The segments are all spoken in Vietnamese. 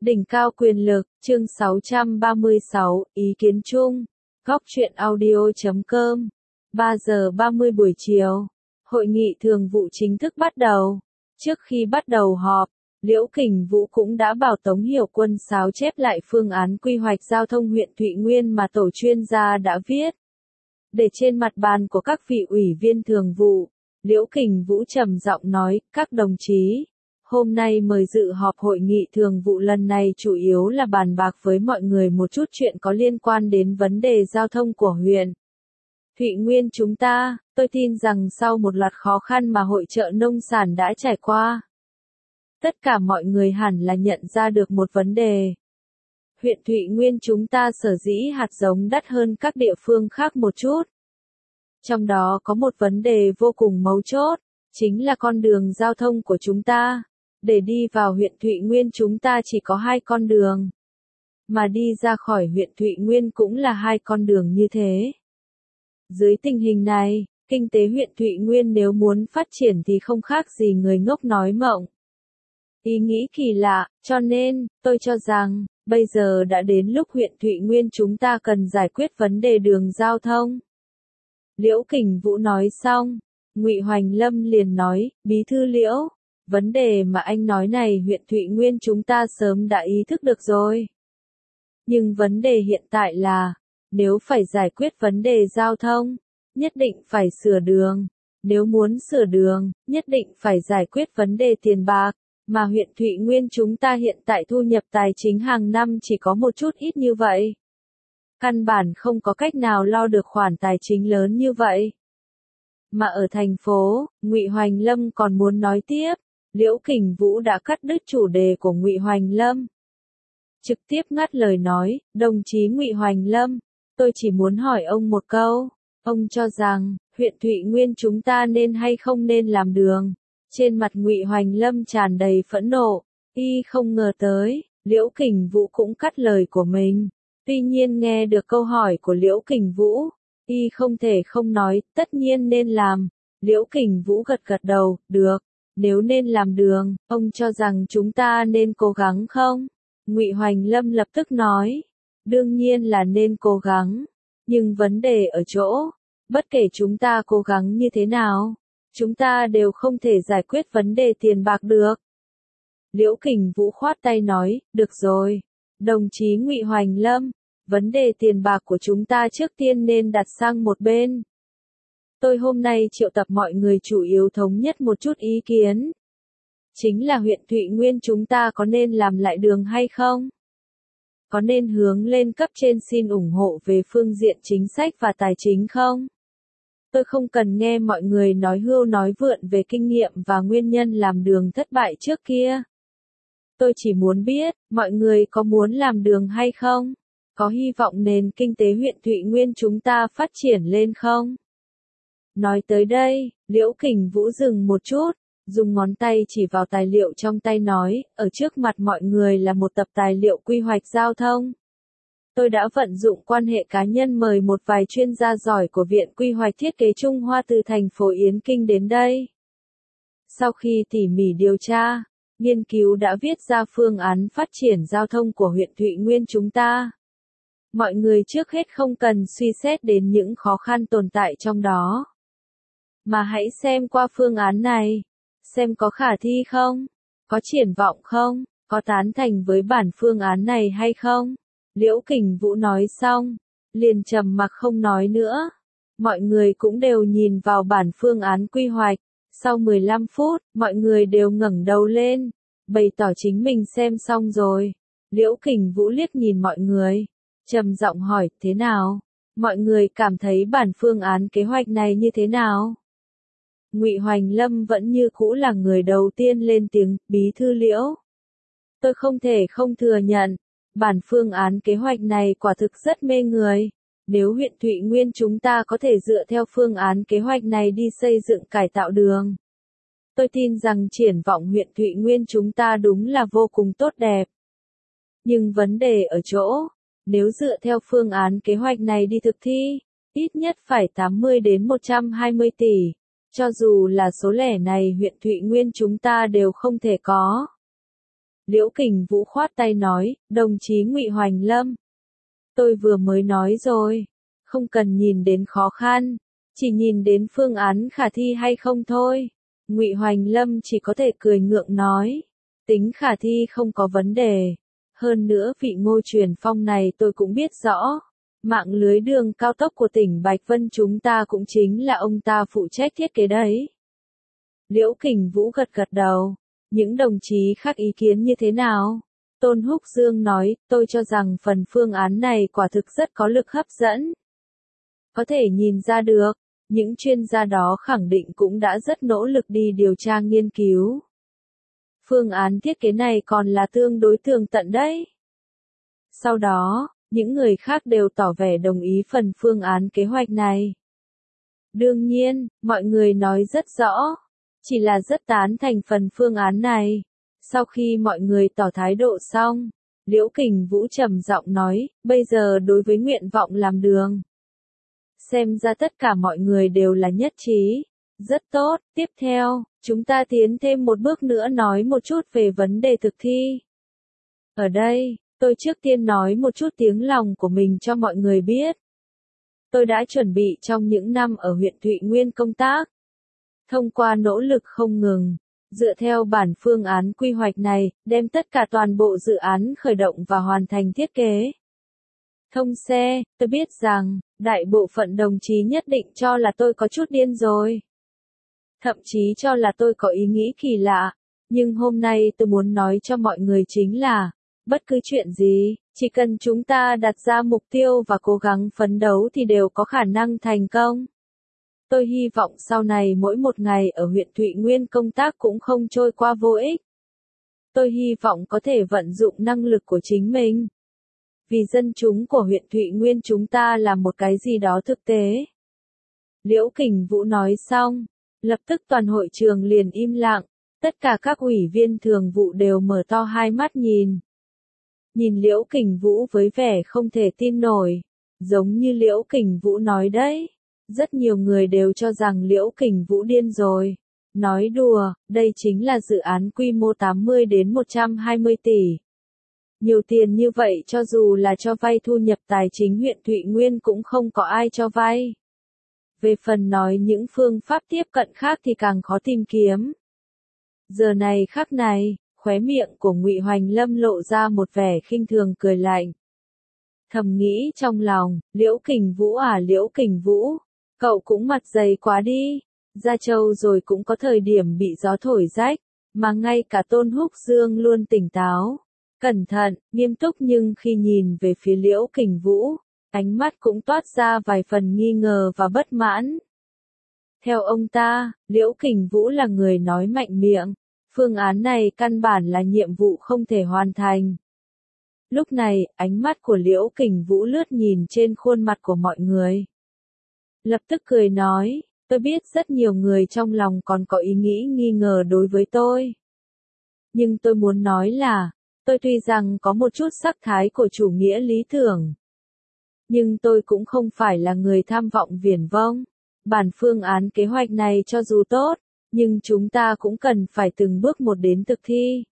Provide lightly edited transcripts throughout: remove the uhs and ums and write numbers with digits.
Đỉnh cao quyền lực, chương 636, ý kiến chung. Góc truyện audio.com. 3 giờ 30 buổi chiều. Hội nghị thường vụ chính thức bắt đầu. Trước khi bắt đầu họp, Liễu Kình Vũ cũng đã bảo Tống Hiểu Quân xáo chép lại phương án quy hoạch giao thông huyện Thụy Nguyên mà tổ chuyên gia đã viết. Để trên mặt bàn của các vị ủy viên thường vụ, Liễu Kình Vũ trầm giọng nói, các đồng chí, hôm nay mời dự họp hội nghị thường vụ lần này chủ yếu là bàn bạc với mọi người một chút chuyện có liên quan đến vấn đề giao thông của huyện Thụy Nguyên chúng ta. Tôi tin rằng sau một loạt khó khăn mà hội chợ nông sản đã trải qua, tất cả mọi người hẳn là nhận ra được một vấn đề. Huyện Thụy Nguyên chúng ta sở dĩ hạt giống đắt hơn các địa phương khác một chút. Trong đó có một vấn đề vô cùng mấu chốt, chính là con đường giao thông của chúng ta. Để đi vào huyện Thụy Nguyên chúng ta chỉ có 2 con đường. Mà đi ra khỏi huyện Thụy Nguyên cũng là 2 con đường như thế. Dưới tình hình này, kinh tế huyện Thụy Nguyên nếu muốn phát triển thì không khác gì người ngốc nói mộng. Ý nghĩ kỳ lạ, cho nên, tôi cho rằng, bây giờ đã đến lúc huyện Thụy Nguyên chúng ta cần giải quyết vấn đề đường giao thông. Liễu Kình Vũ nói xong, Ngụy Hoành Lâm liền nói, Bí thư Liễu, vấn đề mà anh nói này huyện Thụy Nguyên chúng ta sớm đã ý thức được rồi. Nhưng vấn đề hiện tại là, nếu phải giải quyết vấn đề giao thông, nhất định phải sửa đường. Nếu muốn sửa đường, nhất định phải giải quyết vấn đề tiền bạc, mà huyện Thụy Nguyên chúng ta hiện tại thu nhập tài chính hàng năm chỉ có một chút ít như vậy. Căn bản không có cách nào lo được khoản tài chính lớn như vậy. Mà ở thành phố, Ngụy Hoành Lâm còn muốn nói tiếp, Liễu Kình Vũ đã cắt đứt chủ đề của Ngụy Hoành Lâm. Trực tiếp ngắt lời nói, đồng chí Ngụy Hoành Lâm, tôi chỉ muốn hỏi ông một câu, ông cho rằng, huyện Thụy Nguyên chúng ta nên hay không nên làm đường? Trên mặt Ngụy Hoành Lâm tràn đầy phẫn nộ, y không ngờ tới, Liễu Kình Vũ cũng cắt lời của mình. Tuy nhiên nghe được câu hỏi của Liễu Kình Vũ, y không thể không nói, tất nhiên nên làm. Liễu Kình Vũ gật gật đầu, được, nếu nên làm đường, ông cho rằng chúng ta nên cố gắng không? Ngụy Hoành Lâm lập tức nói, đương nhiên là nên cố gắng, nhưng vấn đề ở chỗ, bất kể chúng ta cố gắng như thế nào, chúng ta đều không thể giải quyết vấn đề tiền bạc được. Liễu Kình Vũ khoát tay nói, được rồi, đồng chí Ngụy Hoành Lâm, vấn đề tiền bạc của chúng ta trước tiên nên đặt sang một bên. Tôi hôm nay triệu tập mọi người chủ yếu thống nhất một chút ý kiến. Chính là huyện Thụy Nguyên chúng ta có nên làm lại đường hay không? Có nên hướng lên cấp trên xin ủng hộ về phương diện chính sách và tài chính không? Tôi không cần nghe mọi người nói hưu nói vượn về kinh nghiệm và nguyên nhân làm đường thất bại trước kia. Tôi chỉ muốn biết, mọi người có muốn làm đường hay không? Có hy vọng nền kinh tế huyện Thụy Nguyên chúng ta phát triển lên không? Nói tới đây, Liễu Kình Vũ dừng một chút, dùng ngón tay chỉ vào tài liệu trong tay nói, ở trước mặt mọi người là một tập tài liệu quy hoạch giao thông. Tôi đã vận dụng quan hệ cá nhân mời một vài chuyên gia giỏi của Viện Quy hoạch Thiết kế Trung Hoa từ thành phố Yến Kinh đến đây. Sau khi tỉ mỉ điều tra, nghiên cứu đã viết ra phương án phát triển giao thông của huyện Thụy Nguyên chúng ta. Mọi người trước hết không cần suy xét đến những khó khăn tồn tại trong đó, mà hãy xem qua phương án này, xem có khả thi không, có triển vọng không, có tán thành với bản phương án này hay không. Liễu Kình Vũ nói xong, liền trầm mặc không nói nữa. Mọi người cũng đều nhìn vào bản phương án quy hoạch. Sau 15 phút, mọi người đều ngẩng đầu lên, bày tỏ chính mình xem xong rồi. Liễu Kình Vũ liếc nhìn mọi người, trầm giọng hỏi, thế nào? Mọi người cảm thấy bản phương án kế hoạch này như thế nào? Ngụy Hoành Lâm vẫn như cũ là người đầu tiên lên tiếng, Bí thư Liễu. Tôi không thể không thừa nhận, bản phương án kế hoạch này quả thực rất mê người. Nếu huyện Thụy Nguyên chúng ta có thể dựa theo phương án kế hoạch này đi xây dựng cải tạo đường, tôi tin rằng triển vọng huyện Thụy Nguyên chúng ta đúng là vô cùng tốt đẹp. Nhưng vấn đề ở chỗ, nếu dựa theo phương án kế hoạch này đi thực thi, ít nhất phải 80 đến 120 tỷ. Cho dù là số lẻ này huyện Thụy Nguyên chúng ta đều không thể có. Liễu Kình Vũ khoát tay nói, đồng chí Ngụy Hoành Lâm. Tôi vừa mới nói rồi, không cần nhìn đến khó khăn, chỉ nhìn đến phương án khả thi hay không thôi. Ngụy Hoành Lâm chỉ có thể cười ngượng nói, tính khả thi không có vấn đề. Hơn nữa vị Ngô Truyền Phong này tôi cũng biết rõ. Mạng lưới đường cao tốc của tỉnh Bạch Vân chúng ta cũng chính là ông ta phụ trách thiết kế đấy. Liễu Kình Vũ gật gật đầu. Những đồng chí khác ý kiến như thế nào? Tôn Húc Dương nói, tôi cho rằng phần phương án này quả thực rất có lực hấp dẫn. Có thể nhìn ra được, những chuyên gia đó khẳng định cũng đã rất nỗ lực đi điều tra nghiên cứu. Phương án thiết kế này còn là tương đối tường tận đấy. Sau đó, những người khác đều tỏ vẻ đồng ý phần phương án kế hoạch này. Đương nhiên, mọi người nói rất rõ, chỉ là rất tán thành phần phương án này. Sau khi mọi người tỏ thái độ xong, Liễu Kình Vũ trầm giọng nói, bây giờ đối với nguyện vọng làm đường. Xem ra tất cả mọi người đều là nhất trí. Rất tốt, tiếp theo, chúng ta tiến thêm một bước nữa nói một chút về vấn đề thực thi. Ở đây, tôi trước tiên nói một chút tiếng lòng của mình cho mọi người biết. Tôi đã chuẩn bị trong những năm ở huyện Thụy Nguyên công tác. Thông qua nỗ lực không ngừng, dựa theo bản phương án quy hoạch này, đem tất cả toàn bộ dự án khởi động và hoàn thành thiết kế. Thông xe, tôi biết rằng, đại bộ phận đồng chí nhất định cho là tôi có chút điên rồi. Thậm chí cho là tôi có ý nghĩ kỳ lạ. Nhưng hôm nay tôi muốn nói cho mọi người chính là, bất cứ chuyện gì, chỉ cần chúng ta đặt ra mục tiêu và cố gắng phấn đấu thì đều có khả năng thành công. Tôi hy vọng sau này mỗi một ngày ở huyện Thụy Nguyên công tác cũng không trôi qua vô ích. Tôi hy vọng có thể vận dụng năng lực của chính mình. Vì dân chúng của huyện Thụy Nguyên chúng ta làm một cái gì đó thực tế. Liễu Kình Vũ nói xong, lập tức toàn hội trường liền im lặng, tất cả các ủy viên thường vụ đều mở to hai mắt nhìn. Nhìn Liễu Kình Vũ với vẻ không thể tin nổi, giống như Liễu Kình Vũ nói đấy. Rất nhiều người đều cho rằng Liễu Kình Vũ điên rồi. Nói đùa, đây chính là dự án quy mô 80 đến 120 tỷ. Nhiều tiền như vậy cho dù là cho vay thu nhập tài chính huyện Thụy Nguyên cũng không có ai cho vay. Về phần nói những phương pháp tiếp cận khác thì càng khó tìm kiếm. Giờ này khắc này, khóe miệng của Ngụy Hoành Lâm lộ ra một vẻ khinh thường cười lạnh. Thầm nghĩ trong lòng, Liễu Kình Vũ à Liễu Kình Vũ, cậu cũng mặt dày quá đi, ra châu rồi cũng có thời điểm bị gió thổi rách, mà ngay cả Tôn Húc Dương luôn tỉnh táo, cẩn thận, nghiêm túc nhưng khi nhìn về phía Liễu Kình Vũ, ánh mắt cũng toát ra vài phần nghi ngờ và bất mãn. Theo ông ta, Liễu Kình Vũ là người nói mạnh miệng, phương án này căn bản là nhiệm vụ không thể hoàn thành. Lúc này, ánh mắt của Liễu Kình Vũ lướt nhìn trên khuôn mặt của mọi người. Lập tức cười nói, tôi biết rất nhiều người trong lòng còn có ý nghĩ nghi ngờ đối với tôi. Nhưng tôi muốn nói là, tôi tuy rằng có một chút sắc thái của chủ nghĩa lý tưởng. Nhưng tôi cũng không phải là người tham vọng viển vông. Bản phương án kế hoạch này cho dù tốt, nhưng chúng ta cũng cần phải từng bước một đến thực thi.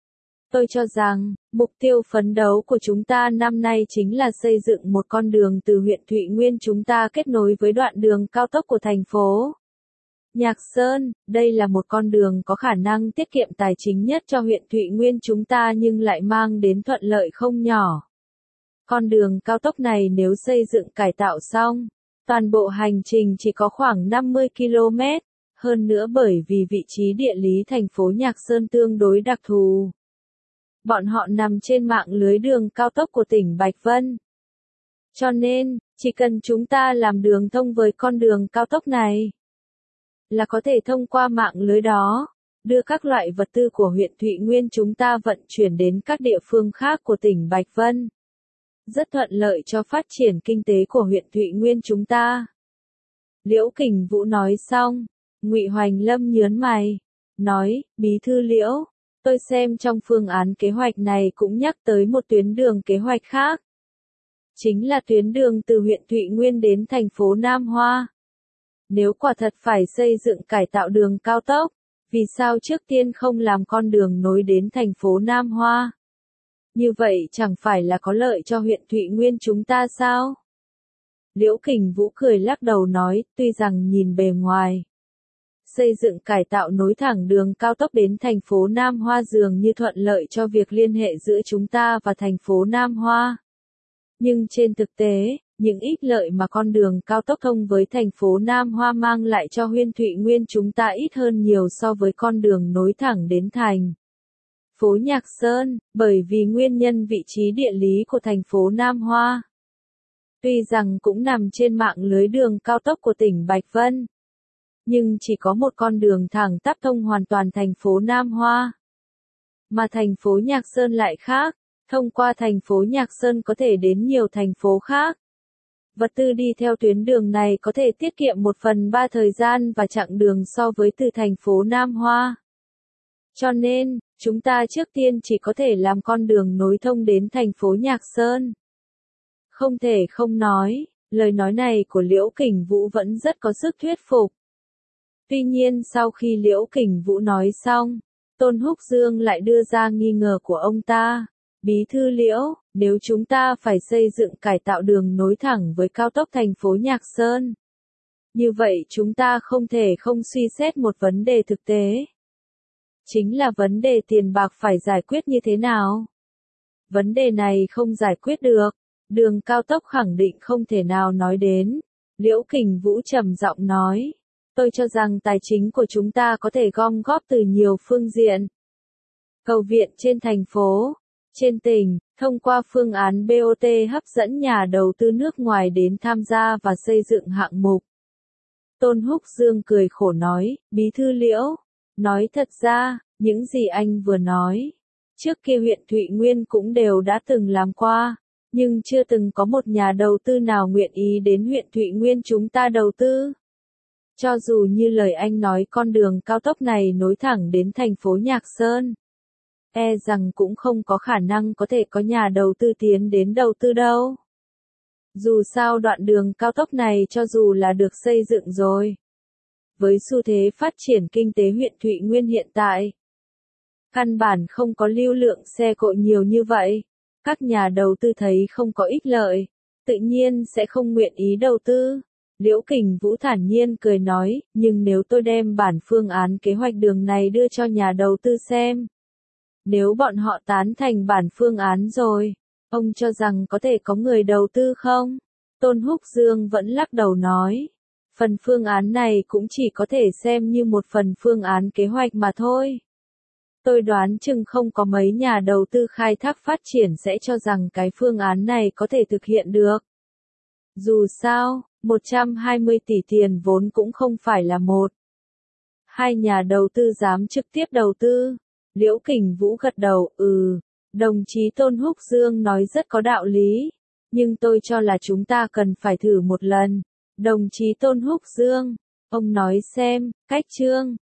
Tôi cho rằng, mục tiêu phấn đấu của chúng ta năm nay chính là xây dựng một con đường từ huyện Thụy Nguyên chúng ta kết nối với đoạn đường cao tốc của thành phố Nhạc Sơn. Đây là một con đường có khả năng tiết kiệm tài chính nhất cho huyện Thụy Nguyên chúng ta nhưng lại mang đến thuận lợi không nhỏ. Con đường cao tốc này nếu xây dựng cải tạo xong, toàn bộ hành trình chỉ có khoảng 50 km, hơn nữa bởi vì vị trí địa lý thành phố Nhạc Sơn tương đối đặc thù. Bọn họ nằm trên mạng lưới đường cao tốc của tỉnh Bạch Vân. Cho nên, chỉ cần chúng ta làm đường thông với con đường cao tốc này, là có thể thông qua mạng lưới đó, đưa các loại vật tư của huyện Thụy Nguyên chúng ta vận chuyển đến các địa phương khác của tỉnh Bạch Vân. Rất thuận lợi cho phát triển kinh tế của huyện Thụy Nguyên chúng ta. Liễu Kình Vũ nói xong, Ngụy Hoành Lâm nhớn mày, nói, bí thư Liễu, tôi xem trong phương án kế hoạch này cũng nhắc tới một tuyến đường kế hoạch khác. Chính là tuyến đường từ huyện Thụy Nguyên đến thành phố Nam Hoa. Nếu quả thật phải xây dựng cải tạo đường cao tốc, Vì sao trước tiên không làm con đường nối đến thành phố Nam Hoa? Như vậy chẳng phải là có lợi cho huyện Thụy Nguyên chúng ta sao? Liễu Kình Vũ cười lắc đầu nói, tuy rằng nhìn bề ngoài, xây dựng cải tạo nối thẳng đường cao tốc đến thành phố Nam Hoa dường như thuận lợi cho việc liên hệ giữa chúng ta và thành phố Nam Hoa. Nhưng trên thực tế, những ích lợi mà con đường cao tốc thông với thành phố Nam Hoa mang lại cho huyện Thụy Nguyên chúng ta ít hơn nhiều so với con đường nối thẳng đến thành phố Nhạc Sơn, bởi vì nguyên nhân vị trí địa lý của thành phố Nam Hoa. Tuy rằng cũng nằm trên mạng lưới đường cao tốc của tỉnh Bạch Vân, nhưng chỉ có một con đường thẳng tắp thông hoàn toàn thành phố Nam Hoa. Mà thành phố Nhạc Sơn lại khác, thông qua thành phố Nhạc Sơn có thể đến nhiều thành phố khác. Vật tư đi theo tuyến đường này có thể tiết kiệm 1/3 thời gian và chặng đường so với từ thành phố Nam Hoa. Cho nên, chúng ta trước tiên chỉ có thể làm con đường nối thông đến thành phố Nhạc Sơn. Không thể không nói, lời nói này của Liễu Kình Vũ vẫn rất có sức thuyết phục. Tuy nhiên sau khi Liễu Kình Vũ nói xong, Tôn Húc Dương lại đưa ra nghi ngờ của ông ta. Bí thư Liễu, nếu chúng ta phải xây dựng cải tạo đường nối thẳng với cao tốc thành phố Nhạc Sơn, như vậy chúng ta không thể không suy xét một vấn đề thực tế. Chính là vấn đề tiền bạc phải giải quyết như thế nào? Vấn đề này không giải quyết được, đường cao tốc khẳng định không thể nào nói đến. Liễu Kình Vũ trầm giọng nói, tôi cho rằng tài chính của chúng ta có thể gom góp từ nhiều phương diện. Cầu viện trên thành phố, trên tỉnh, thông qua phương án BOT hấp dẫn nhà đầu tư nước ngoài đến tham gia và xây dựng hạng mục. Tôn Húc Dương cười khổ nói, Bí thư Liễu, nói thật ra, những gì anh vừa nói, trước kia huyện Thụy Nguyên cũng đều đã từng làm qua, nhưng chưa từng có một nhà đầu tư nào nguyện ý đến huyện Thụy Nguyên chúng ta đầu tư. Cho dù như lời anh nói con đường cao tốc này nối thẳng đến thành phố Nhạc Sơn, e rằng cũng không có khả năng có thể có nhà đầu tư tiến đến đầu tư đâu. Dù sao đoạn đường cao tốc này cho dù là được xây dựng rồi, với xu thế phát triển kinh tế huyện Thụy Nguyên hiện tại, căn bản không có lưu lượng xe cộ nhiều như vậy. Các nhà đầu tư thấy không có ích lợi, tự nhiên sẽ không nguyện ý đầu tư. Liễu Kình Vũ thản nhiên cười nói, nhưng nếu tôi đem bản phương án kế hoạch đường này đưa cho nhà đầu tư xem, nếu bọn họ tán thành bản phương án rồi, ông cho rằng có thể có người đầu tư không? Tôn Húc Dương vẫn lắc đầu nói, phần phương án này cũng chỉ có thể xem như một phần phương án kế hoạch mà thôi. Tôi đoán chừng không có mấy nhà đầu tư khai thác phát triển sẽ cho rằng cái phương án này có thể thực hiện được. Dù sao, 120 tỷ tiền vốn cũng không phải là một. Hai nhà đầu tư dám trực tiếp đầu tư. Liễu Kình Vũ gật đầu, đồng chí Tôn Húc Dương nói rất có đạo lý. Nhưng tôi cho là chúng ta cần phải thử một lần. Đồng chí Tôn Húc Dương, ông nói xem, cách chương